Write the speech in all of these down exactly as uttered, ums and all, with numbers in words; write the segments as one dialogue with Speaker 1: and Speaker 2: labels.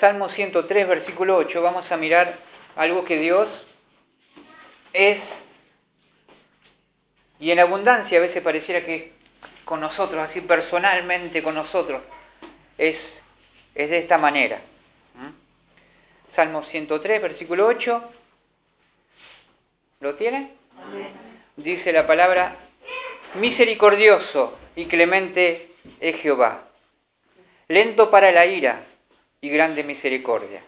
Speaker 1: Salmo ciento tres, versículo ocho, vamos a mirar algo que Dios es, y en abundancia, a veces pareciera que con nosotros, así personalmente con nosotros, es, es de esta manera. ¿Mm? Salmo ciento tres, versículo ocho, ¿lo tienen?
Speaker 2: Amén.
Speaker 1: Dice la palabra: misericordioso y clemente es Jehová, lento para la ira y grande misericordia.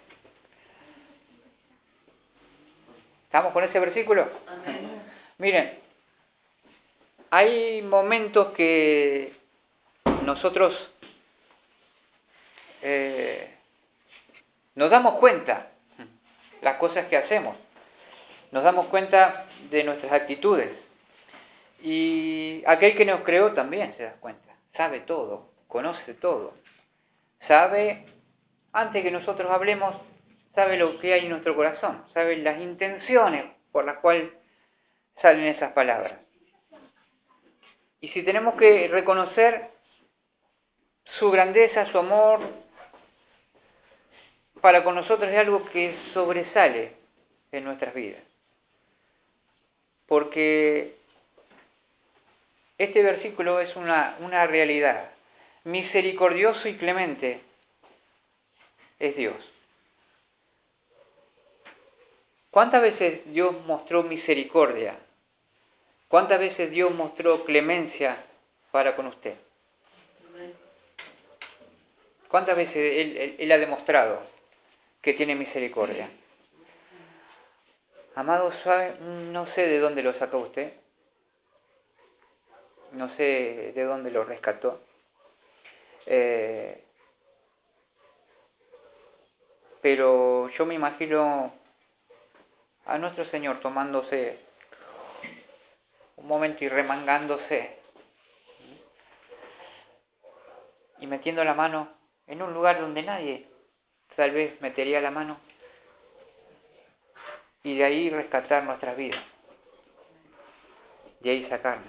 Speaker 1: ¿Estamos con ese versículo?
Speaker 2: Amén.
Speaker 1: Miren, hay momentos que nosotros eh, nos damos cuenta las cosas que hacemos, nos damos cuenta de nuestras actitudes, y aquel que nos creó también se da cuenta, sabe todo, conoce todo, sabe, antes que nosotros hablemos, sabe lo que hay en nuestro corazón, sabe las intenciones por las cuales salen esas palabras. Y si tenemos que reconocer su grandeza, su amor, para con nosotros es algo que sobresale en nuestras vidas. Porque este versículo es una, una realidad. Misericordioso y clemente es Dios. ¿Cuántas veces Dios mostró misericordia? ¿Cuántas veces Dios mostró clemencia para con usted? ¿Cuántas veces Él, él, él ha demostrado que tiene misericordia? Amado, ¿sabe? No sé de dónde lo sacó usted. No sé de dónde lo rescató. Eh, pero yo me imagino a nuestro Señor tomándose un momento y remangándose y metiendo la mano en un lugar donde nadie tal vez metería la mano, y de ahí rescatar nuestras vidas, de ahí sacarnos.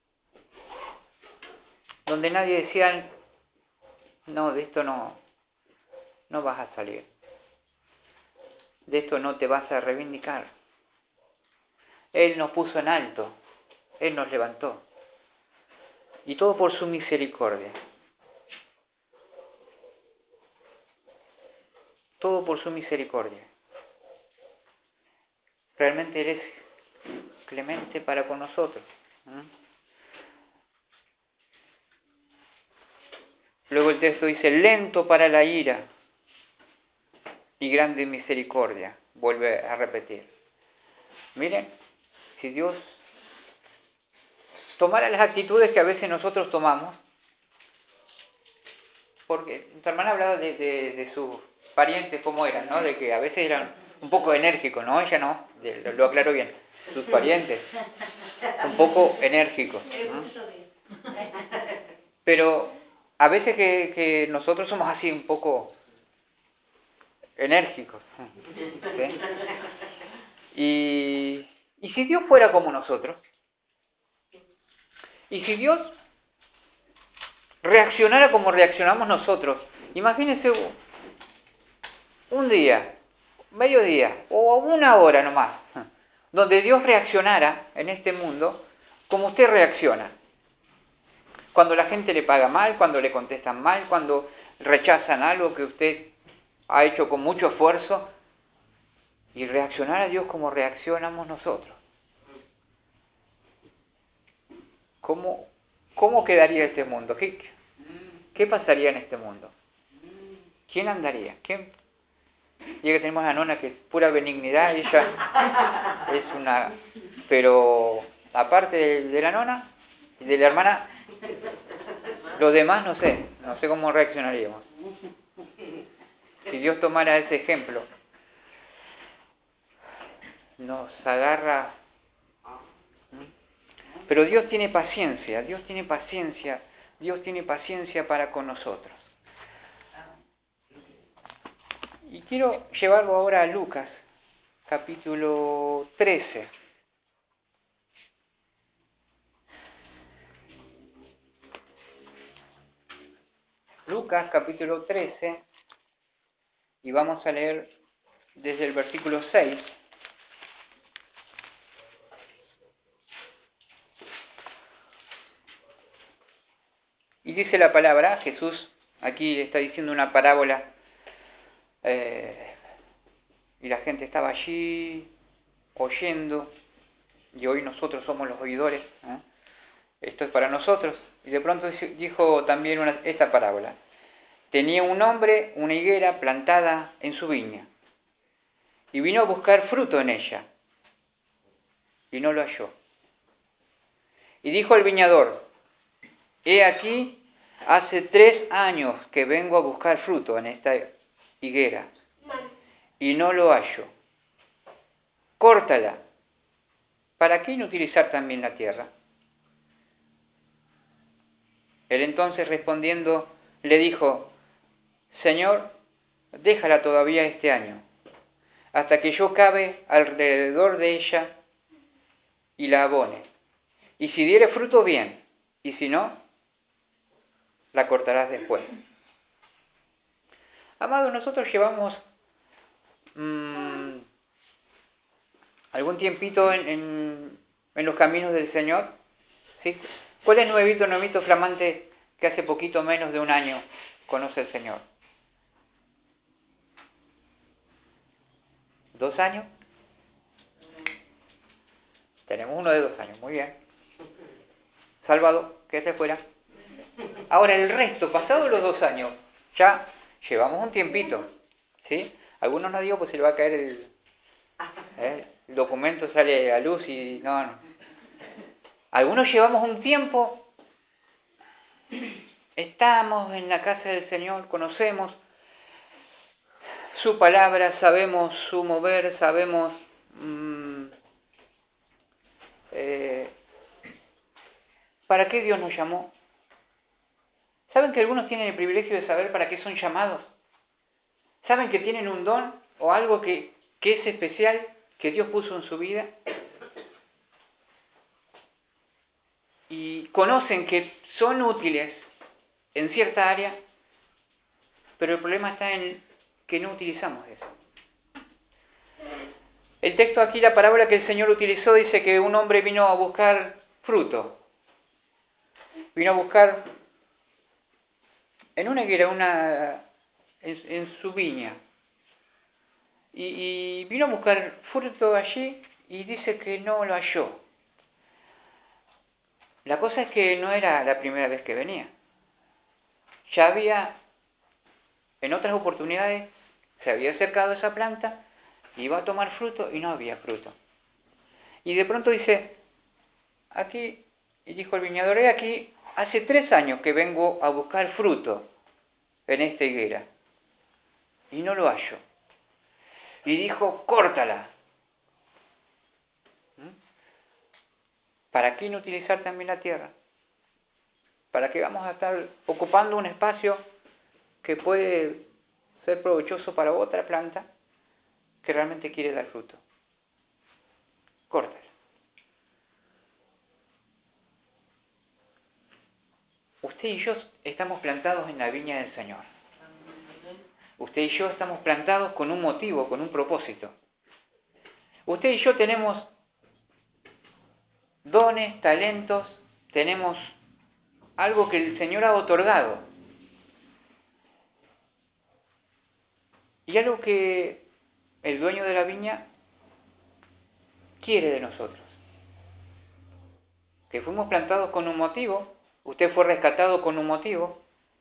Speaker 1: Donde nadie decía: no, de esto no, no vas a salir, de esto no te vas a reivindicar. Él nos puso en alto, Él nos levantó, y todo por su misericordia. Todo por su misericordia. Realmente Él es clemente para con nosotros. ¿Mm? Luego el texto dice: lento para la ira y grande misericordia. Vuelve a repetir. Miren, si Dios tomara las actitudes que a veces nosotros tomamos, porque tu hermana hablaba de, de, de sus parientes, cómo eran, ¿no? De que a veces eran un poco enérgicos, ¿no? Ella no, lo, lo aclaro bien. Sus parientes, un poco enérgicos, ¿no? Pero a veces que, que nosotros somos así un poco enérgicos, ¿sí? Y, y si Dios fuera como nosotros, y si Dios reaccionara como reaccionamos nosotros, imagínense un día, medio día, o una hora nomás, donde Dios reaccionara en este mundo como usted reacciona. Cuando la gente le paga mal, cuando le contestan mal, cuando rechazan algo que usted ha hecho con mucho esfuerzo, y reaccionar a Dios como reaccionamos nosotros. ¿Cómo, cómo quedaría este mundo? ¿Qué, ¿Qué pasaría en este mundo? ¿Quién andaría? ¿Quién? Y que tenemos a la nona que es pura benignidad, ella es una... Pero aparte de, de la nona y de la hermana, los demás no sé, no sé cómo reaccionaríamos. Si Dios tomara ese ejemplo, nos agarra... Pero Dios tiene paciencia, Dios tiene paciencia, Dios tiene paciencia para con nosotros. Y quiero llevarlo ahora a Lucas, capítulo trece. Lucas, capítulo trece, y vamos a leer desde el versículo seis. Y dice la palabra, Jesús aquí está diciendo una parábola, eh, y la gente estaba allí oyendo, y hoy nosotros somos los oidores, ¿eh? Esto es para nosotros. Y de pronto dijo también una, esta parábola. Tenía un hombre una higuera plantada en su viña, y vino a buscar fruto en ella, y no lo halló. Y dijo al viñador, he aquí, hace tres años que vengo a buscar fruto en esta higuera, y no lo hallo. Córtala. ¿Para qué inutilizar también la tierra? Él entonces respondiendo le dijo, Señor, déjala todavía este año, hasta que yo cabe alrededor de ella y la abone. Y si diere fruto, bien, y si no, la cortarás después. Amados, nosotros llevamos mmm, algún tiempito en, en, en los caminos del Señor, ¿sí? ¿Cuál es nuevito, nuevito, flamante que hace poquito menos de un año conoce el Señor? ¿Dos años? Tenemos uno de dos años, muy bien. Salvador, que se fuera. Ahora el resto, pasados los dos años, ya llevamos un tiempito, ¿sí? Algunos no digo, pues se le va a caer el, ¿eh? el documento, sale a luz y no, no. Algunos llevamos un tiempo, estamos en la casa del Señor, conocemos su palabra, sabemos su mover, sabemos mmm, eh, para qué Dios nos llamó. ¿Saben que algunos tienen el privilegio de saber para qué son llamados? ¿Saben que tienen un don o algo que, que es especial, que Dios puso en su vida? Y conocen que son útiles en cierta área, pero el problema está en que no utilizamos eso. El texto aquí, la parábola que el Señor utilizó, dice que un hombre vino a buscar fruto. Vino a buscar en una higuera, una, en, en su viña. Y, y vino a buscar fruto allí y dice que no lo halló. La cosa es que no era la primera vez que venía. Ya había, en otras oportunidades, se había acercado a esa planta, iba a tomar fruto y no había fruto. Y de pronto dice, aquí, y dijo el viñador, he aquí, hace tres años que vengo a buscar fruto en esta higuera y no lo hallo. Y dijo, córtala. ¿Mm? ¿Para qué inutilizar también la tierra? ¿Para qué vamos a estar ocupando un espacio que puede ser provechoso para otra planta que realmente quiere dar fruto? Córtala. Usted y yo estamos plantados en la viña del Señor. Usted y yo estamos plantados con un motivo, con un propósito. Usted y yo tenemos dones, talentos, tenemos algo que el Señor ha otorgado. Y algo que el dueño de la viña quiere de nosotros. Que fuimos plantados con un motivo, usted fue rescatado con un motivo.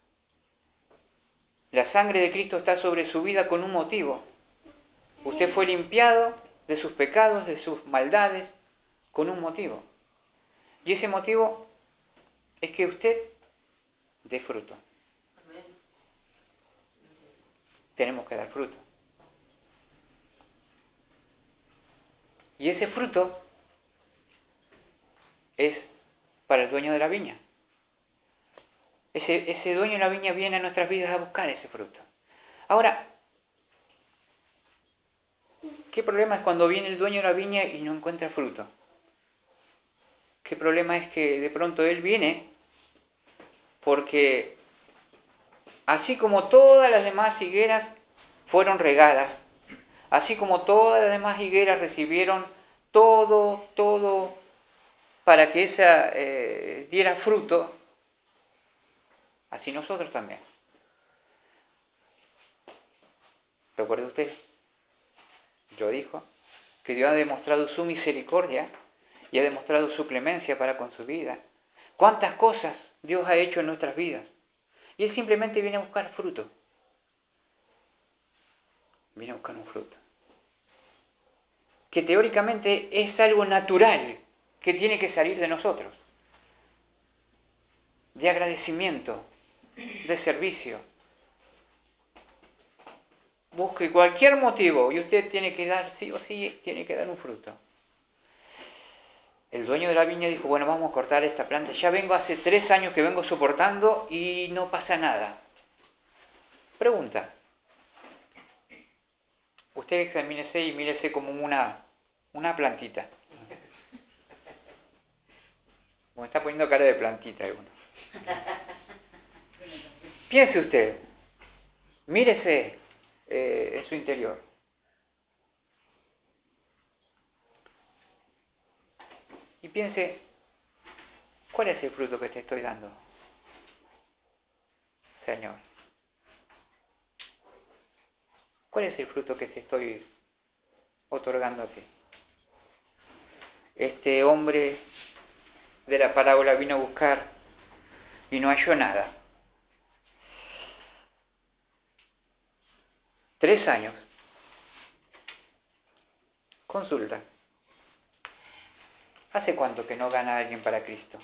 Speaker 1: La sangre de Cristo está sobre su vida con un motivo. Usted fue limpiado de sus pecados, de sus maldades, con un motivo. Y ese motivo es que usted dé fruto. Tenemos que dar fruto. Y ese fruto es para el dueño de la viña. Ese, ese dueño de la viña viene a nuestras vidas a buscar ese fruto. Ahora, ¿qué problema es cuando viene el dueño de la viña y no encuentra fruto? ¿Qué problema es que de pronto él viene porque así como todas las demás higueras fueron regadas, así como todas las demás higueras recibieron todo, todo para que esa eh, diera fruto, así nosotros también. ¿Recuerda usted? Yo dijo que Dios ha demostrado su misericordia y ha demostrado su clemencia para con su vida. ¿Cuántas cosas Dios ha hecho en nuestras vidas? Y Él simplemente viene a buscar fruto. Viene a buscar un fruto. Que teóricamente es algo natural que tiene que salir de nosotros. De agradecimiento, de servicio. Busque cualquier motivo y usted tiene que dar, sí o sí, tiene que dar un fruto. El dueño de la viña dijo, bueno, vamos a cortar esta planta. Ya vengo hace tres años que vengo soportando y no pasa nada. Pregunta. Usted examínese y mírese como una, una plantita. Me está poniendo cara de plantita alguno. Piense usted. Mírese eh, en su interior. Y piense, ¿cuál es el fruto que te estoy dando, Señor? ¿Cuál es el fruto que te estoy otorgando a ti? Este hombre de la parábola vino a buscar y no halló nada. Tres años. Consulta. ¿Hace cuánto que no gana alguien para Cristo?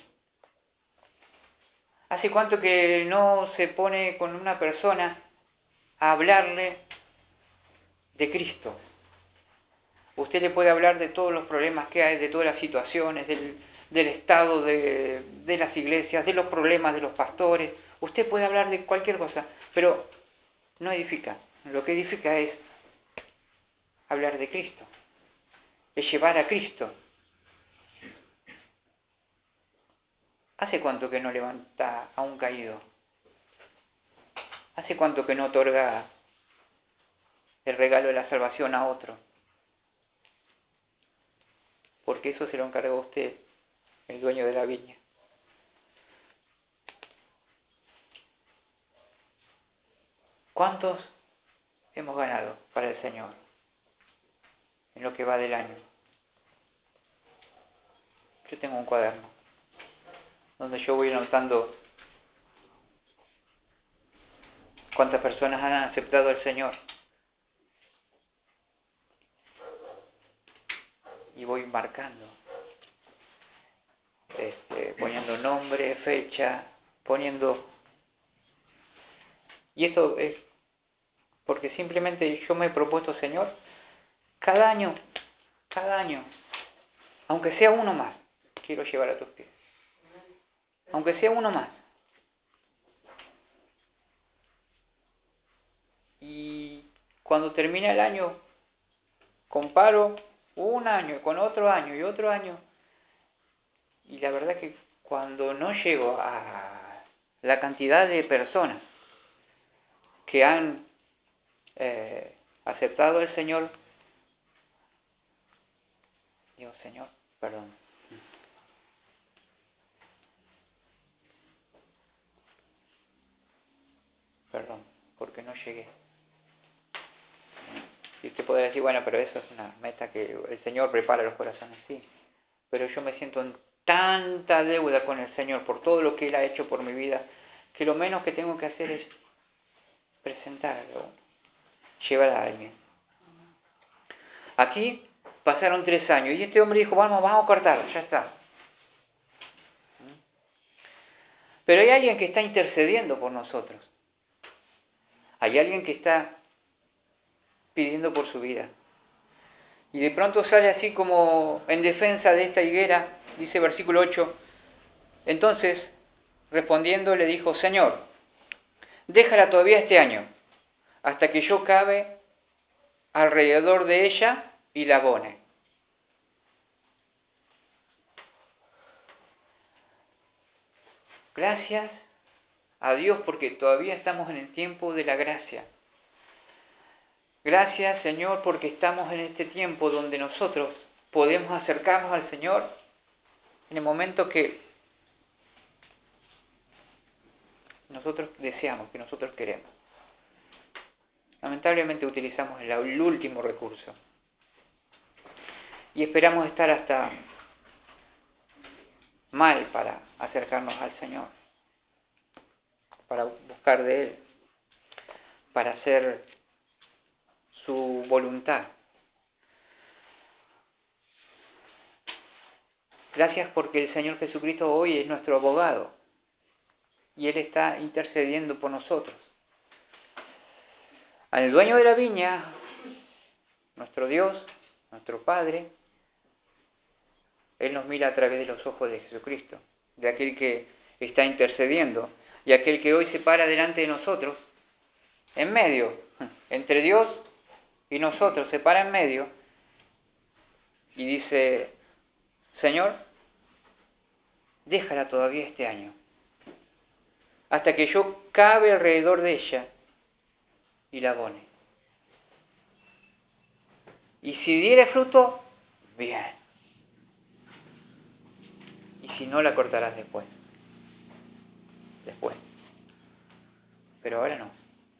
Speaker 1: ¿Hace cuánto que no se pone con una persona a hablarle de Cristo? Usted le puede hablar de todos los problemas que hay, de todas las situaciones, del, del estado de, de las iglesias, de los problemas de los pastores. Usted puede hablar de cualquier cosa, pero no edifica. Lo que edifica es hablar de Cristo, es llevar a Cristo. ¿Hace cuánto que no levanta a un caído? ¿Hace cuánto que no otorga el regalo de la salvación a otro? Porque eso se lo encargó usted, el dueño de la viña. ¿Cuántos hemos ganado para el Señor en lo que va del año? Yo tengo un cuaderno donde yo voy anotando cuántas personas han aceptado al Señor. Y voy marcando, este, poniendo nombre, fecha, poniendo... Y esto es porque simplemente yo me he propuesto, Señor, cada año, cada año, aunque sea uno más, quiero llevar a tus pies. Aunque sea uno más. Y cuando termina el año, comparo un año con otro año y otro año. Y la verdad que cuando no llego a la cantidad de personas que han eh, aceptado al Señor, digo, Señor, perdón. Perdón, porque no llegué. Y usted podrá decir, bueno, pero eso es una meta que el Señor prepara los corazones, sí. Pero yo me siento en tanta deuda con el Señor por todo lo que Él ha hecho por mi vida, que lo menos que tengo que hacer es presentarlo, llevar a alguien. Aquí pasaron tres años y este hombre dijo, vamos, vamos a cortar, ya está. Pero hay alguien que está intercediendo por nosotros. Hay alguien que está pidiendo por su vida. Y de pronto sale así como en defensa de esta higuera, dice versículo ocho. Entonces, respondiendo, le dijo, Señor, déjala todavía este año, hasta que yo cabe alrededor de ella y la abone. Gracias a Dios porque todavía estamos en el tiempo de la gracia. Gracias, Señor, porque estamos en este tiempo donde nosotros podemos acercarnos al Señor en el momento que nosotros deseamos, que nosotros queremos. Lamentablemente utilizamos el, el último recurso y esperamos estar hasta mal para acercarnos al Señor, para buscar de Él, para hacer su voluntad. Gracias porque el Señor Jesucristo hoy es nuestro abogado y Él está intercediendo por nosotros. Al dueño de la viña, nuestro Dios, nuestro Padre, Él nos mira a través de los ojos de Jesucristo, de aquel que está intercediendo y aquel que hoy se para delante de nosotros, en medio, entre Dios y nosotros, se para en medio y dice: Señor, déjala todavía este año, hasta que yo cabe alrededor de ella y la abone. Y si diere fruto, bien. Y si no, la cortarás después. Después. Pero ahora no.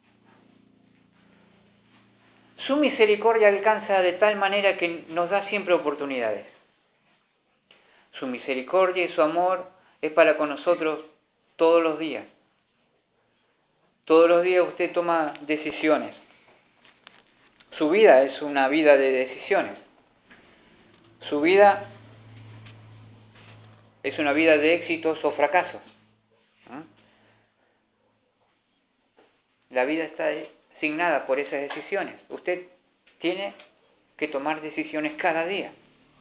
Speaker 1: Su misericordia alcanza de tal manera que nos da siempre oportunidades. Su misericordia y su amor es para con nosotros todos los días. Todos los días usted toma decisiones. Su vida es una vida de decisiones. Su vida es una vida de éxitos o fracasos. La vida está asignada por esas decisiones. Usted tiene que tomar decisiones cada día.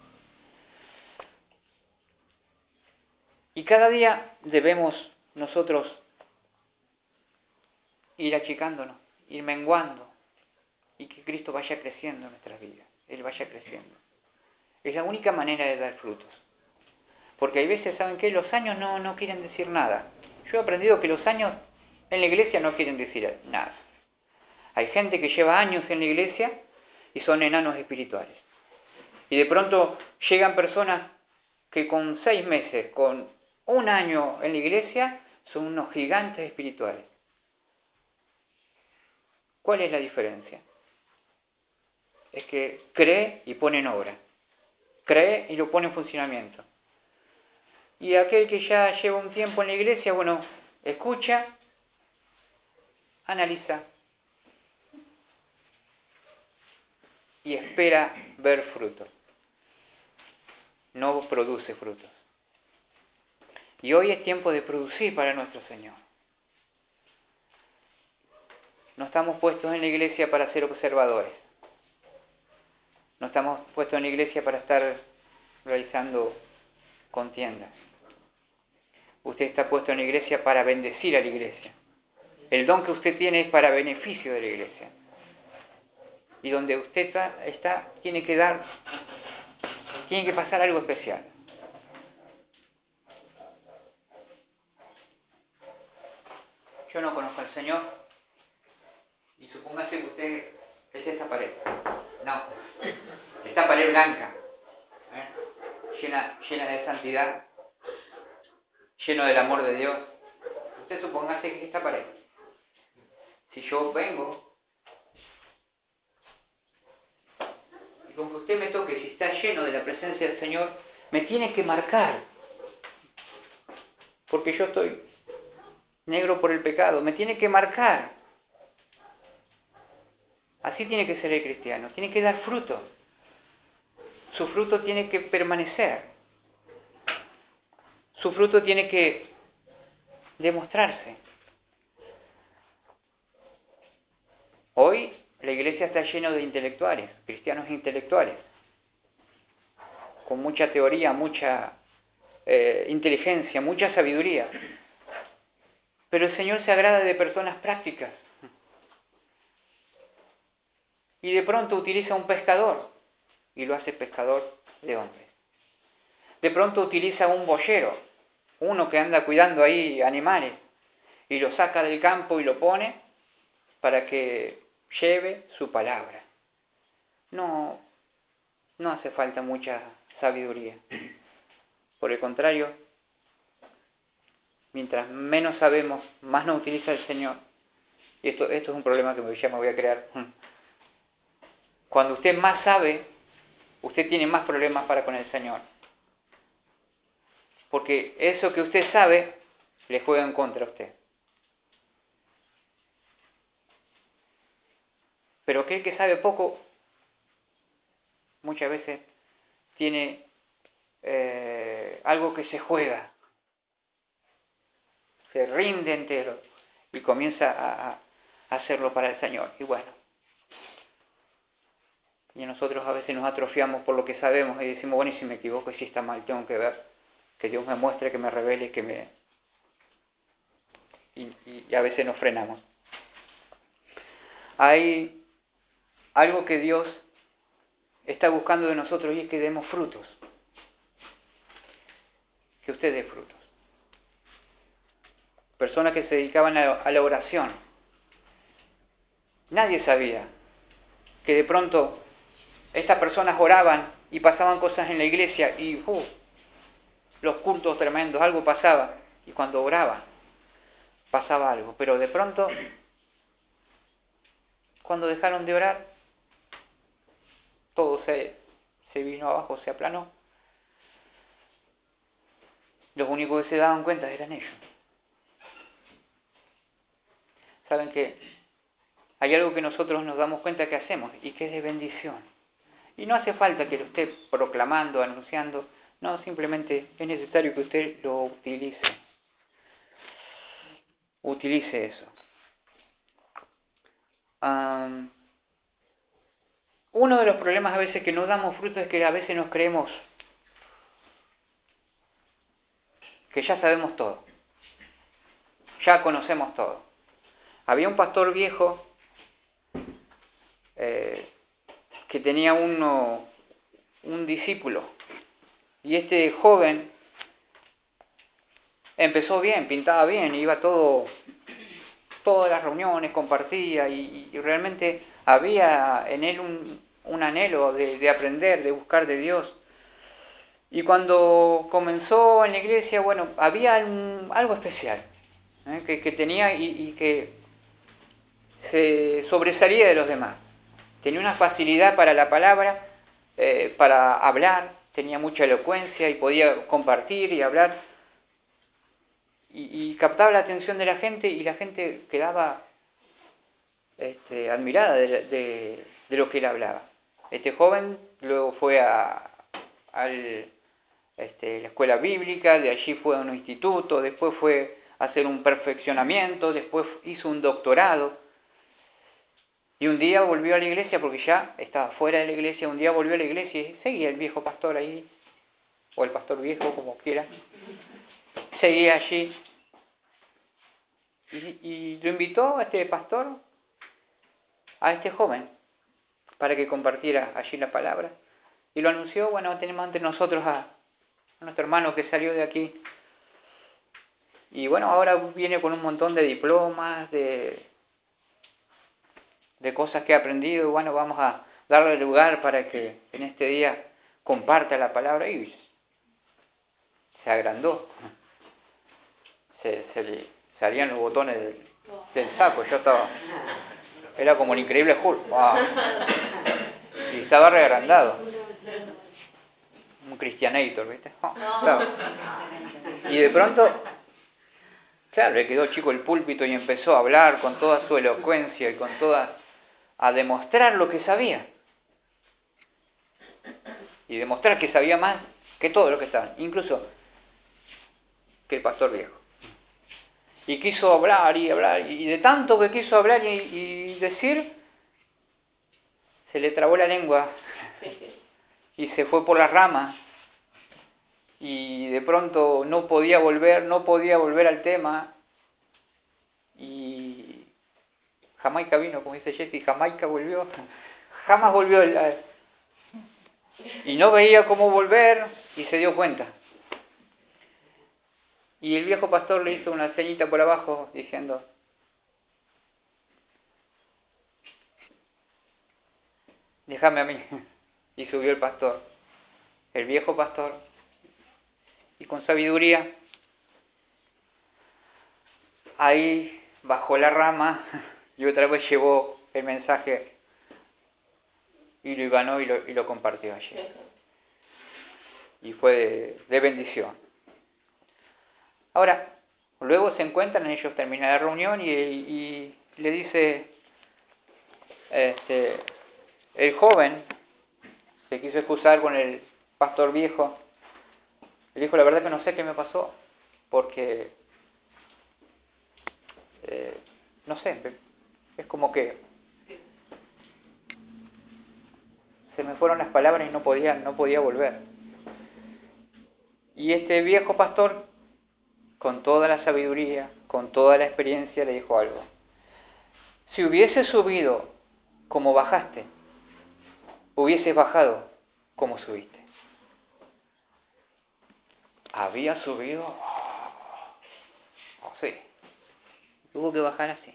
Speaker 1: Y cada día debemos nosotros ir achicándonos, ir menguando, y que Cristo vaya creciendo en nuestras vidas. Él vaya creciendo. Es la única manera de dar frutos. Porque hay veces, ¿saben qué? Los años no, no quieren decir nada. Yo he aprendido que los años en la iglesia no quieren decir nada. Hay gente que lleva años en la iglesia y son enanos espirituales. Y de pronto llegan personas que con seis meses, con un año en la iglesia, son unos gigantes espirituales. ¿Cuál es la diferencia? Es que cree y pone en obra. Cree y lo pone en funcionamiento. Y aquel que ya lleva un tiempo en la iglesia, bueno, escucha, analiza y espera ver frutos. No produce frutos. Y hoy es tiempo de producir para nuestro Señor. No estamos puestos en la iglesia para ser observadores. No estamos puestos en la iglesia para estar realizando contiendas. Usted está puesto en la iglesia para bendecir a la iglesia. El don que usted tiene es para beneficio de la iglesia. Y donde usted está, está tiene que dar, tiene que pasar algo especial. Yo no conozco al Señor y supóngase que usted es esta pared. No, esta pared blanca, ¿eh? llena, llena de santidad, lleno del amor de Dios. Usted supóngase que es esta pared. Si yo vengo y con que usted me toque, si está lleno de la presencia del Señor, me tiene que marcar, porque yo estoy negro por el pecado, me tiene que marcar. Así tiene que ser el cristiano, tiene que dar fruto. Su fruto tiene que permanecer. Su fruto tiene que demostrarse. Hoy la iglesia está llena de intelectuales, cristianos intelectuales, con mucha teoría, mucha eh, inteligencia, mucha sabiduría. Pero el Señor se agrada de personas prácticas. Y de pronto utiliza un pescador y lo hace pescador de hombres. De pronto utiliza un boyero, uno que anda cuidando ahí animales, y lo saca del campo y lo pone para que lleve su palabra. No, no hace falta mucha sabiduría. Por el contrario, mientras menos sabemos, más nos utiliza el Señor. Y esto, esto es un problema que ya me voy a crear. Cuando usted más sabe, usted tiene más problemas para con el Señor. Porque eso que usted sabe, le juega en contra a usted. Pero aquel que sabe poco, muchas veces tiene eh, algo que se juega. Se rinde entero y comienza a, a hacerlo para el Señor. Y bueno, y nosotros a veces nos atrofiamos por lo que sabemos y decimos, bueno, y si me equivoco y si está mal, tengo que ver, que Dios me muestre, que me revele, que me... Y, y, y a veces nos frenamos. Hay algo que Dios está buscando de nosotros y es que demos frutos. Que usted dé frutos. Personas que se dedicaban a, a la oración. Nadie sabía que de pronto estas personas oraban y pasaban cosas en la iglesia y uh, los cultos tremendos, algo pasaba. Y cuando oraban, pasaba algo. Pero de pronto, cuando dejaron de orar, todo se, se vino abajo, se aplanó. Los únicos que se daban cuenta eran ellos. Saben que hay algo que nosotros nos damos cuenta que hacemos y que es de bendición. Y no hace falta que lo esté proclamando, anunciando. No, simplemente es necesario que usted lo utilice. Utilice eso. Um, uno de los problemas a veces que no damos fruto es que a veces nos creemos que ya sabemos todo. Ya conocemos todo. Había un pastor viejo eh, que tenía uno, un discípulo. Y este joven empezó bien, pintaba bien, iba todo, todas las reuniones, compartía y, y realmente había en él un, un anhelo de, de aprender, de buscar de Dios. Y cuando comenzó en la iglesia, bueno, había un, algo especial ¿eh? que, que tenía y, y que se sobresalía de los demás. Tenía una facilidad para la palabra, eh, para hablar, tenía mucha elocuencia y podía compartir y hablar. Y, y captaba la atención de la gente y la gente quedaba este, admirada de, de, de lo que él hablaba. Este joven luego fue a, al, este, la escuela bíblica, de allí fue a un instituto, después fue a hacer un perfeccionamiento, después hizo un doctorado. Y un día volvió a la iglesia, porque ya estaba fuera de la iglesia, un día volvió a la iglesia y seguía el viejo pastor ahí, o el pastor viejo, como quiera. Seguía allí. Y, y lo invitó a este pastor, a este joven, para que compartiera allí la palabra. Y lo anunció, bueno, tenemos ante nosotros a, a nuestro hermano que salió de aquí. Y bueno, ahora viene con un montón de diplomas, de... de cosas que he aprendido, y bueno, vamos a darle lugar para que en este día comparta la palabra y se agrandó. Se, se le salían los botones del, del saco, yo estaba, era como el increíble Hulk, wow. Y estaba reagrandado. Un Cristianator, ¿viste? Oh, y de pronto, claro, le quedó chico el púlpito y empezó a hablar con toda su elocuencia y con toda... a demostrar lo que sabía. Y demostrar que sabía más que todo lo que estaban, incluso que el pastor viejo. Y quiso hablar y hablar, y de tanto que quiso hablar y, y decir, se le trabó la lengua y se fue por las ramas. Y de pronto no podía volver, no podía volver al tema. Y Jamaica vino, como dice Jesse, Jamaica volvió. Jamás volvió. El, y no veía cómo volver y se dio cuenta. Y el viejo pastor le hizo una ceñita por abajo diciendo, déjame a mí. Y subió el pastor, el viejo pastor, y con sabiduría, ahí bajó la rama y otra vez llevó el mensaje y lo ibanó y lo, y lo compartió allí. Y fue de, de bendición. Ahora, luego se encuentran, ellos terminan la reunión y, y le dice, este, el joven se quiso excusar con el pastor viejo. Le dijo, la verdad que no sé qué me pasó, porque, eh, no sé, es como que se me fueron las palabras y no podía, no podía volver. Y este viejo pastor, con toda la sabiduría, con toda la experiencia, le dijo algo. Si hubieses subido como bajaste, hubieses bajado como subiste. Había subido, oh, sí, tuvo que bajar así.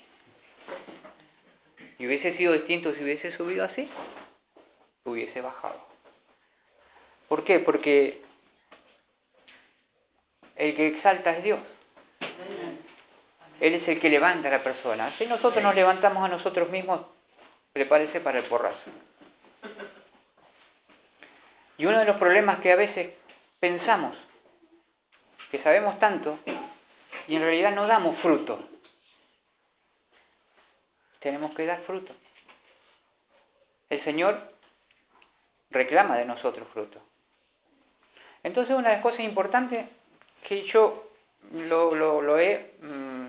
Speaker 1: Y hubiese sido distinto si hubiese subido así, hubiese bajado. ¿Por qué? Porque el que exalta es Dios. Él es el que levanta a la persona. Si nosotros nos levantamos a nosotros mismos, prepárese para el porrazo. Y uno de los problemas que a veces pensamos, que sabemos tanto, y en realidad no damos fruto. Tenemos que dar fruto. El Señor reclama de nosotros fruto. Entonces, una de las cosas importantes que yo lo, lo, lo he mmm,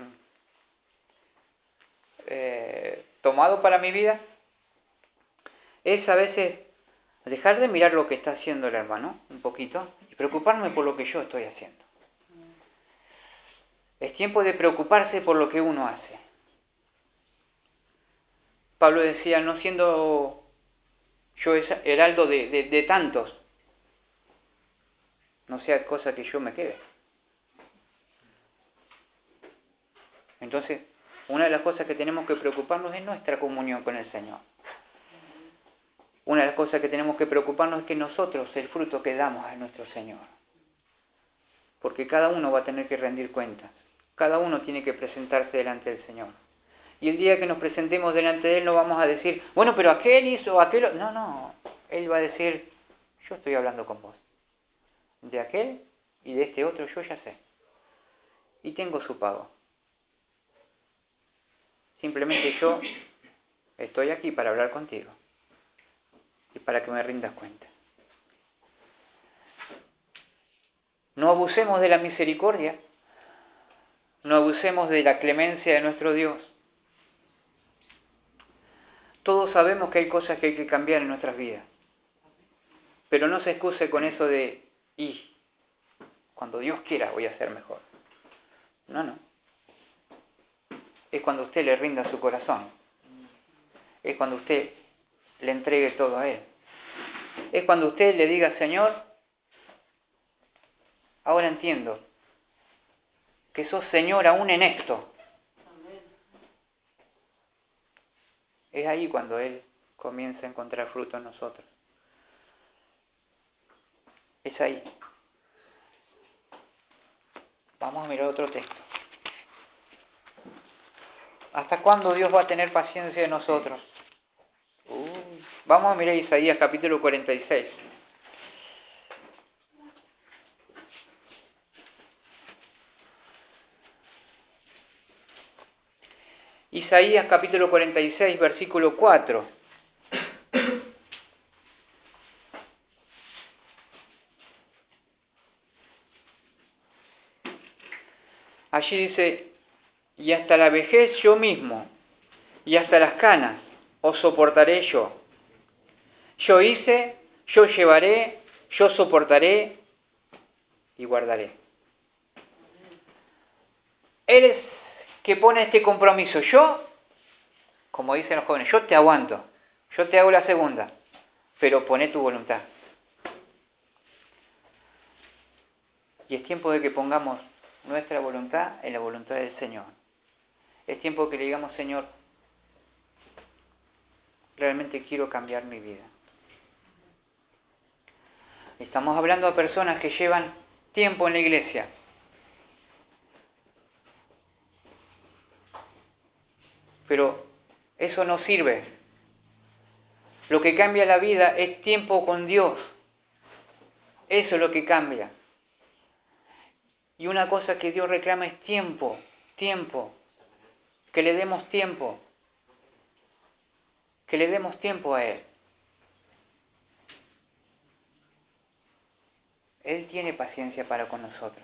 Speaker 1: eh, tomado para mi vida es a veces dejar de mirar lo que está haciendo el hermano un poquito y preocuparme por lo que yo estoy haciendo. Es tiempo de preocuparse por lo que uno hace. Pablo decía, no siendo yo heraldo de, de, de tantos, no sea cosa que yo me quede. Entonces, una de las cosas que tenemos que preocuparnos es nuestra comunión con el Señor. Una de las cosas que tenemos que preocuparnos es que nosotros, el fruto que damos a nuestro Señor. Porque cada uno va a tener que rendir cuentas. Cada uno tiene que presentarse delante del Señor. Y el día que nos presentemos delante de Él no vamos a decir, bueno, pero aquel hizo, aquel... No, no. Él va a decir, yo estoy hablando con vos. De aquel y de este otro yo ya sé. Y tengo su pago. Simplemente yo estoy aquí para hablar contigo. Y para que me rindas cuenta. No abusemos de la misericordia. No abusemos de la clemencia de nuestro Dios. Todos sabemos que hay cosas que hay que cambiar en nuestras vidas. Pero no se excuse con eso de, y cuando Dios quiera voy a ser mejor. No, no. Es cuando usted le rinda su corazón. Es cuando usted le entregue todo a Él. Es cuando usted le diga, Señor, ahora entiendo que sos Señor aún en esto. Es ahí cuando Él comienza a encontrar fruto en nosotros. Es ahí. Vamos a mirar otro texto. ¿Hasta cuándo Dios va a tener paciencia de nosotros? Uh, vamos a mirar Isaías capítulo cuarenta y seis. Isaías capítulo cuarenta y seis, versículo cuatro. Allí dice, y hasta la vejez yo mismo, y hasta las canas os soportaré yo. Yo hice, yo llevaré, yo soportaré y guardaré. Él es que pone este compromiso. Yo, como dicen los jóvenes, yo te aguanto, yo te hago la segunda, pero poné tu voluntad. Y es tiempo de que pongamos nuestra voluntad en la voluntad del Señor. Es tiempo que le digamos, Señor, realmente quiero cambiar mi vida. Estamos hablando a personas que llevan tiempo en la iglesia. Pero eso no sirve. Lo que cambia la vida es tiempo con Dios. Eso es lo que cambia. Y una cosa que Dios reclama es tiempo, tiempo. Que le demos tiempo. Que le demos tiempo a Él. Él tiene paciencia para con nosotros.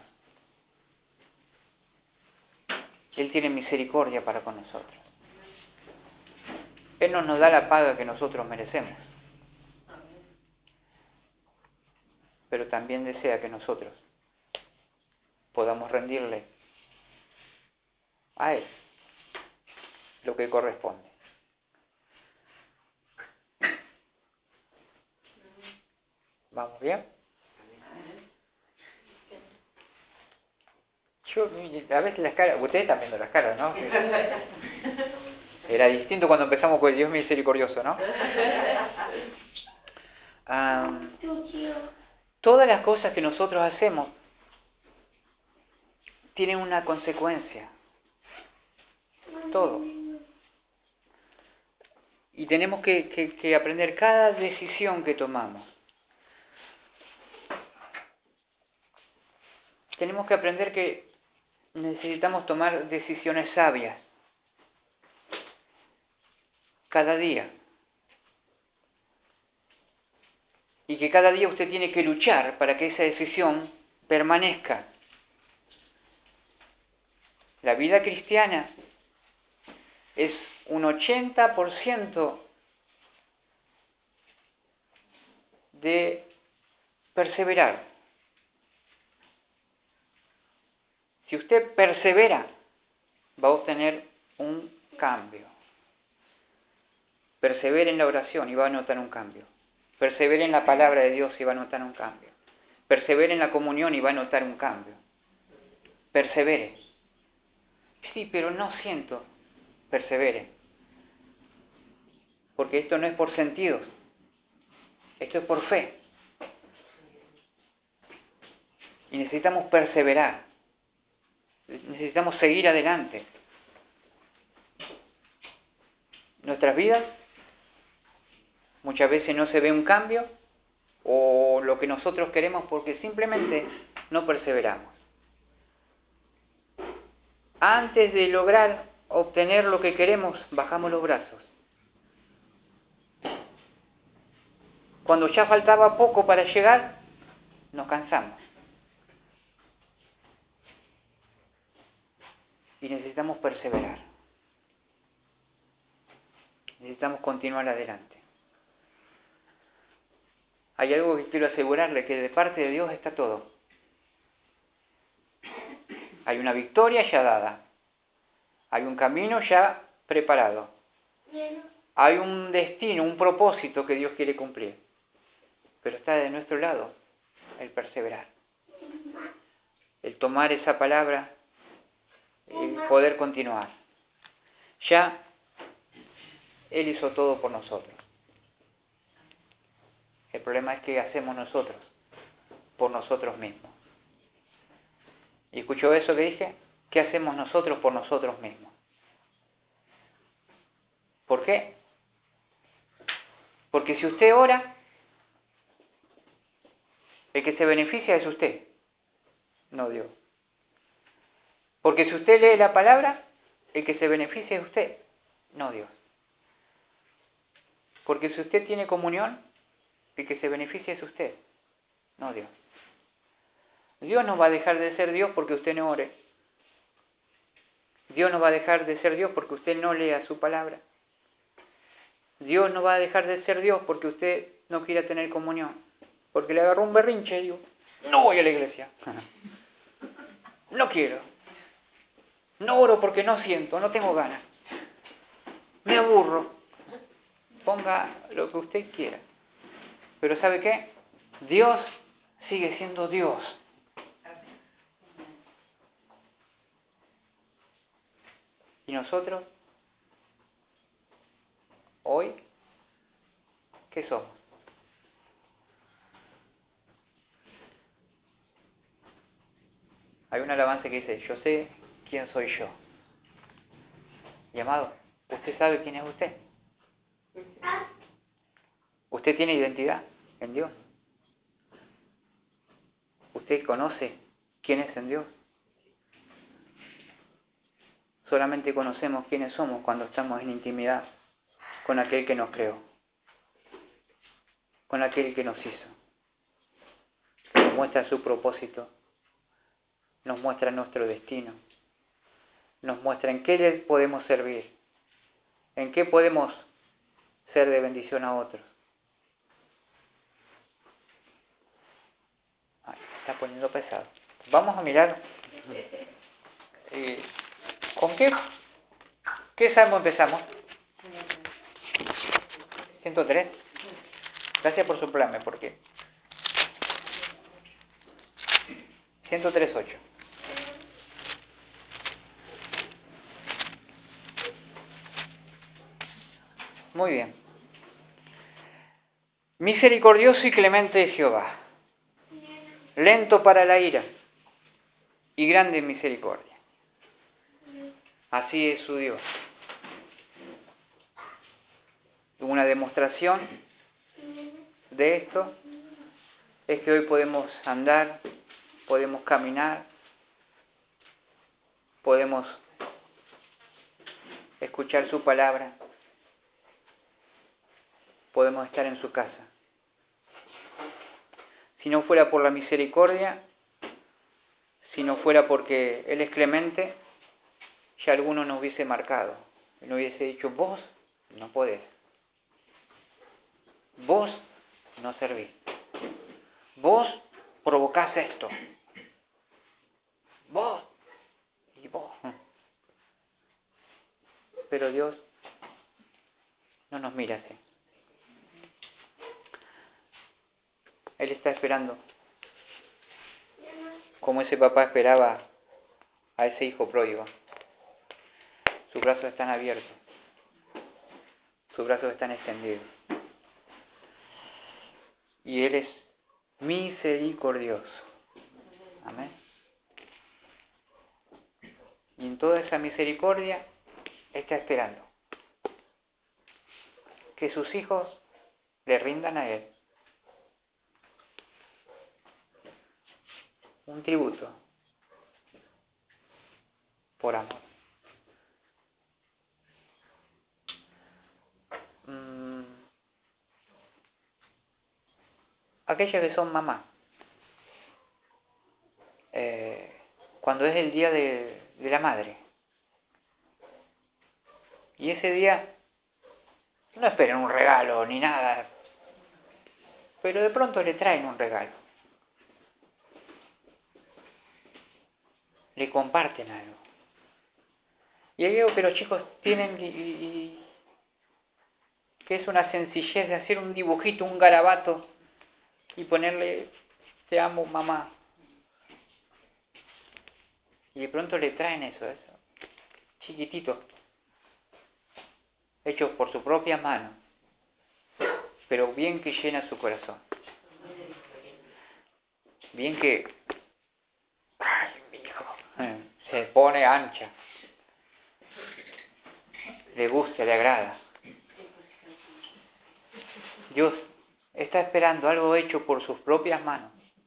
Speaker 1: Él tiene misericordia para con nosotros. Él no nos da la paga que nosotros merecemos. Pero también desea que nosotros podamos rendirle a Él lo que corresponde. ¿Vamos bien? Yo, a veces las caras, ustedes están viendo las caras, ¿no? Era distinto cuando empezamos con el Dios misericordioso, ¿no? Um, todas las cosas que nosotros hacemos tienen una consecuencia. Todo. Y tenemos que, que, que aprender cada decisión que tomamos. Tenemos que aprender que necesitamos tomar decisiones sabias. Cada día. Y que cada día usted tiene que luchar para que esa decisión permanezca. La vida cristiana es un ochenta por ciento de perseverar. Si usted persevera, va a obtener un cambio. Persevere en la oración y va a notar un cambio. Persevere en la palabra de Dios y va a notar un cambio. Persevere en la comunión y va a notar un cambio. Persevere. Sí, pero no siento. Persevere. Porque esto no es por sentidos. Esto es por fe. Y necesitamos perseverar. Necesitamos seguir adelante. Nuestras vidas muchas veces no se ve un cambio o lo que nosotros queremos porque simplemente no perseveramos. Antes de lograr obtener lo que queremos, bajamos los brazos. Cuando ya faltaba poco para llegar, nos cansamos. Y necesitamos perseverar. Necesitamos continuar adelante. Hay algo que quiero asegurarle, que de parte de Dios está todo. Hay una victoria ya dada. Hay un camino ya preparado. Hay un destino, un propósito que Dios quiere cumplir. Pero está de nuestro lado el perseverar. El tomar esa palabra y poder continuar. Ya Él hizo todo por nosotros. El problema es que hacemos nosotros, por nosotros mismos. ¿Y escuchó eso que dije? ¿Qué hacemos nosotros por nosotros mismos? ¿Por qué? Porque si usted ora, el que se beneficia es usted, no Dios. Porque si usted lee la palabra, el que se beneficia es usted, no Dios. Porque si usted tiene comunión, el que se beneficia es usted, no Dios. Dios no va a dejar de ser Dios porque usted no ore. Dios no va a dejar de ser Dios porque usted no lea su palabra. Dios no va a dejar de ser Dios porque usted no quiera tener comunión. Porque le agarró un berrinche y digo, no voy a la iglesia. No quiero. No oro porque no siento, no tengo ganas. Me aburro. Ponga lo que usted quiera. Pero ¿sabe qué? Dios sigue siendo Dios. ¿Y nosotros? Hoy, ¿qué somos? Hay una alabanza que dice, yo sé quién soy yo. Y amado, ¿usted sabe quién es usted? ¿Usted tiene identidad en Dios? ¿Usted conoce quién es en Dios? Solamente conocemos quiénes somos cuando estamos en intimidad con aquel que nos creó, con aquel que nos hizo. Nos muestra su propósito, nos muestra nuestro destino, nos muestra en qué le podemos servir, en qué podemos ser de bendición a otros. Ay, está poniendo pesado. Vamos a mirar eh, con qué, qué salmo empezamos. ciento tres. Gracias por soplarme, porque ciento tres, ocho. Muy bien. Misericordioso y clemente es Jehová, lento para la ira y grande en misericordia. Así es su Dios. Una demostración de esto es que hoy podemos andar, podemos caminar, podemos escuchar su palabra, podemos estar en su casa. Si no fuera por la misericordia, si no fuera porque Él es clemente, ya alguno nos hubiese marcado, nos hubiese dicho, vos no podés, vos no servís, vos provocás esto, vos y vos. Pero Dios no nos mira así. Él está esperando, como ese papá esperaba a ese hijo pródigo. Sus brazos están abiertos, sus brazos están extendidos. Y Él es misericordioso. Amén. Y en toda esa misericordia está esperando que sus hijos le rindan a Él un tributo por amor. Mm. Aquellas que son mamás, eh, cuando es el día de, de la madre, y ese día no esperen un regalo ni nada, pero de pronto le traen un regalo, le comparten algo. Y hay algo que los chicos tienen y, y, que es una sencillez de hacer un dibujito, un garabato y ponerle te amo mamá. Y de pronto le traen eso, eso chiquitito, hecho por su propia mano, pero bien que llena su corazón. Bien que, ay, mi hijo, se pone ancha, le gusta, le agrada. Dios está esperando algo hecho por sus propias manos,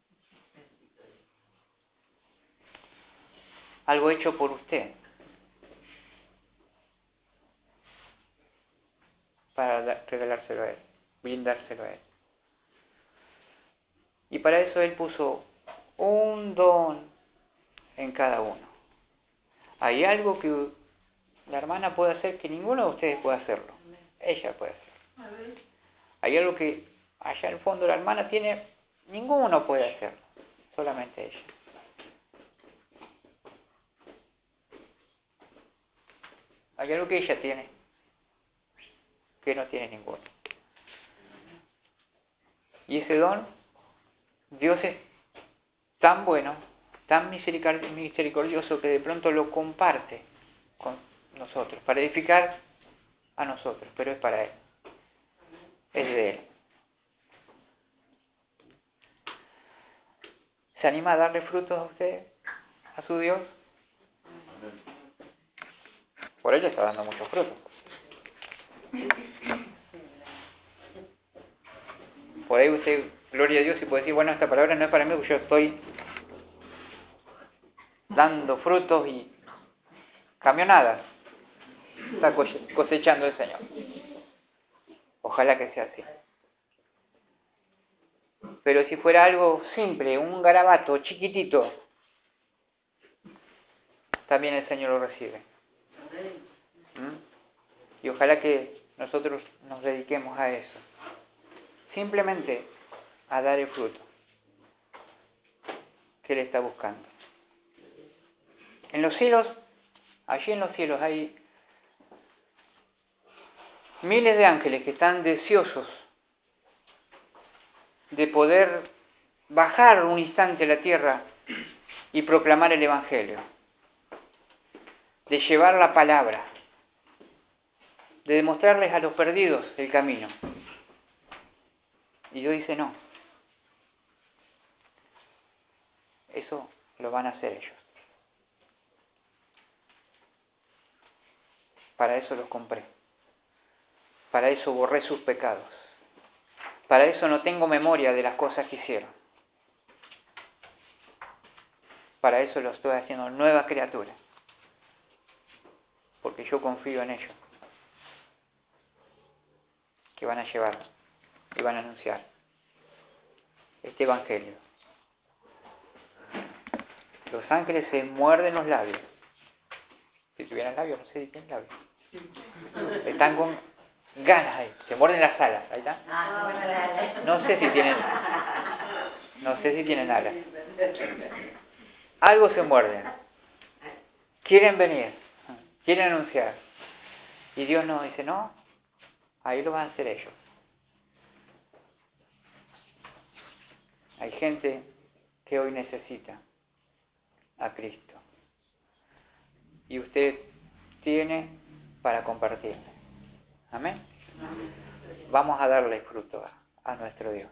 Speaker 1: algo hecho por usted, para regalárselo a Él, brindárselo a Él. Y para eso Él puso un don en cada uno. Hay algo que la hermana puede hacer que ninguno de ustedes puede hacerlo. Ella puede hacerlo. Hay algo que allá al fondo la hermana tiene, ninguno puede hacerlo, solamente ella. Hay algo que ella tiene, que no tiene ninguno. Y ese don, Dios es tan bueno, tan misericordioso, que de pronto lo comparte con nosotros, para edificar a nosotros, pero es para Él, es de Él. ¿Se anima a darle frutos a usted? a su Dios, por ello está dando muchos frutos. Por ahí usted, gloria a Dios, y puede decir, bueno, esta palabra no es para mí, porque yo estoy dando frutos y camionadas está cosechando el Señor. Ojalá que sea así. Pero si fuera algo simple, un garabato chiquitito, también el Señor lo recibe. ¿Mm? Y ojalá que nosotros nos dediquemos a eso. Simplemente a dar el fruto que Él está buscando. En los cielos, allí en los cielos hay miles de ángeles que están deseosos de poder bajar un instante a la tierra y proclamar el Evangelio, de llevar la palabra, de demostrarles a los perdidos el camino. Y Dios dice no. Eso lo van a hacer ellos. Para eso los compré. Para eso borré sus pecados. Para eso no tengo memoria de las cosas que hicieron. Para eso lo estoy haciendo nueva criatura. Porque yo confío en ellos. Que van a llevar y van a anunciar este Evangelio. Los ángeles se muerden los labios. Si tuvieran labios, no sé si tienen labios. Están con ganas ahí, se muerden las alas, ahí está. No sé si tienen, no sé si tienen alas. Algo se muerden. Quieren venir, quieren anunciar. Y Dios nos dice, no, ahí lo van a hacer ellos. Hay gente que hoy necesita a Cristo. Y usted tiene para compartirle. Amén. Vamos a darle fruto a, a nuestro Dios.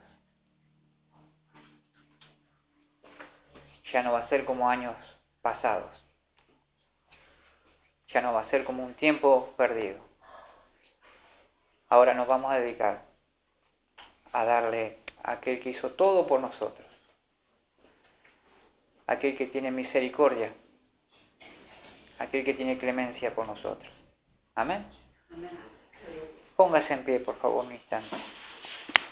Speaker 1: Ya no va a ser como años pasados. Ya no va a ser como un tiempo perdido. Ahora nos vamos a dedicar a darle a aquel que hizo todo por nosotros. Aquel que tiene misericordia. Aquel que tiene clemencia por nosotros. Amén. Póngase en pie, por favor, un instante.